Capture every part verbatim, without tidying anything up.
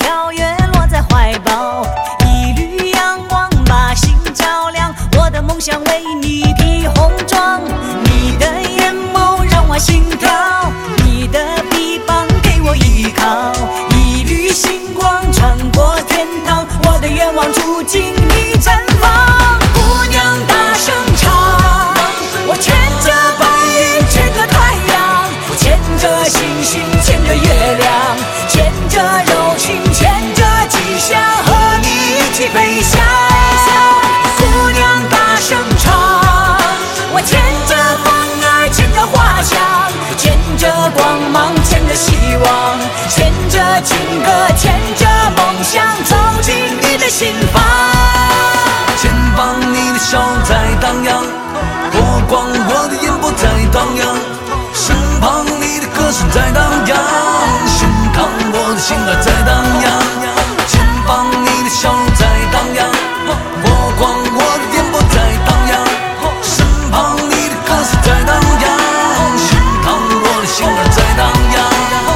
跳跃落在怀抱，一缕阳光把心照亮，我的梦想为你披红装，你的眼眸让我心跳，你的臂膀给我依靠，一缕星光穿过天堂，我的愿望住进你绽放。姑娘大声唱，我牵着白云牵着太阳，我牵着星星牵着月亮，牵着柔情牵着吉祥，和你一起飞翔。姑娘大声唱，我牵着风儿牵着花香，牵着光芒牵着希望，牵着情歌牵着梦想，走进你的心房。 前方你的笑在荡漾，波光我的眼波在荡漾，身旁你的歌声在荡漾，胸膛我的心儿在荡漾。前方你的笑在荡漾，波光我的眼波在荡漾，身旁你的歌声在荡漾，胸膛我的心儿在荡漾。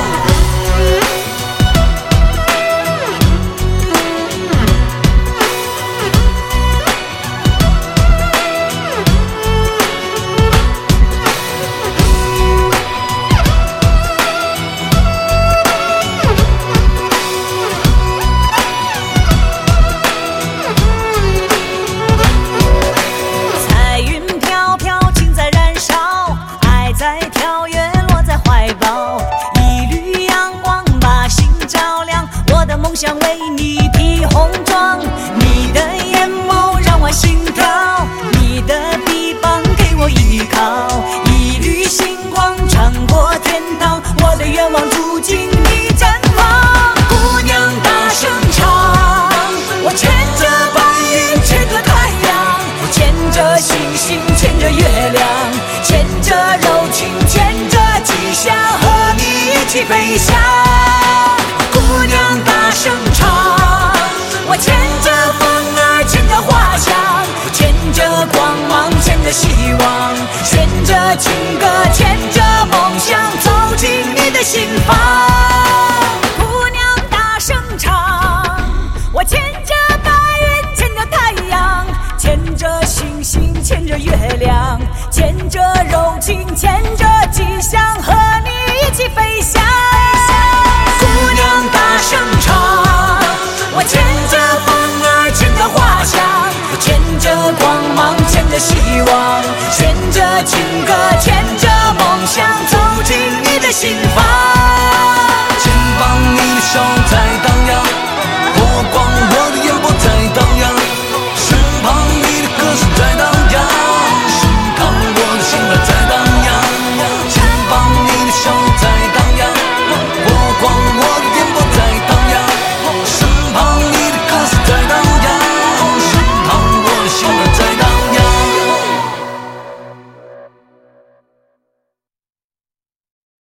在跳跃落在怀抱，一缕阳光把心照亮，我的梦想为你披红装，你的眼眸让我心跳，你的臂膀给我依靠，一缕星光穿过天堂，我的愿望住进你绽放。姑娘大声唱，我牵着白云牵着太阳，我牵着星星牵着月亮，牵着柔情牵着吉祥，和你一起飞翔。姑娘大声唱，我牵着风儿牵着花香，牵着光芒牵着希望，牵着情歌牵着梦想，走进你的心房。姑娘大声唱，我牵着白云牵着太阳，牵着星星牵着月亮，牵着柔情牵着吉祥，和你一起飞翔。姑娘大声唱，我牵着风儿牵着花香，我牵着光芒牵着希望，牵着情歌牵着梦想，走进你的心房。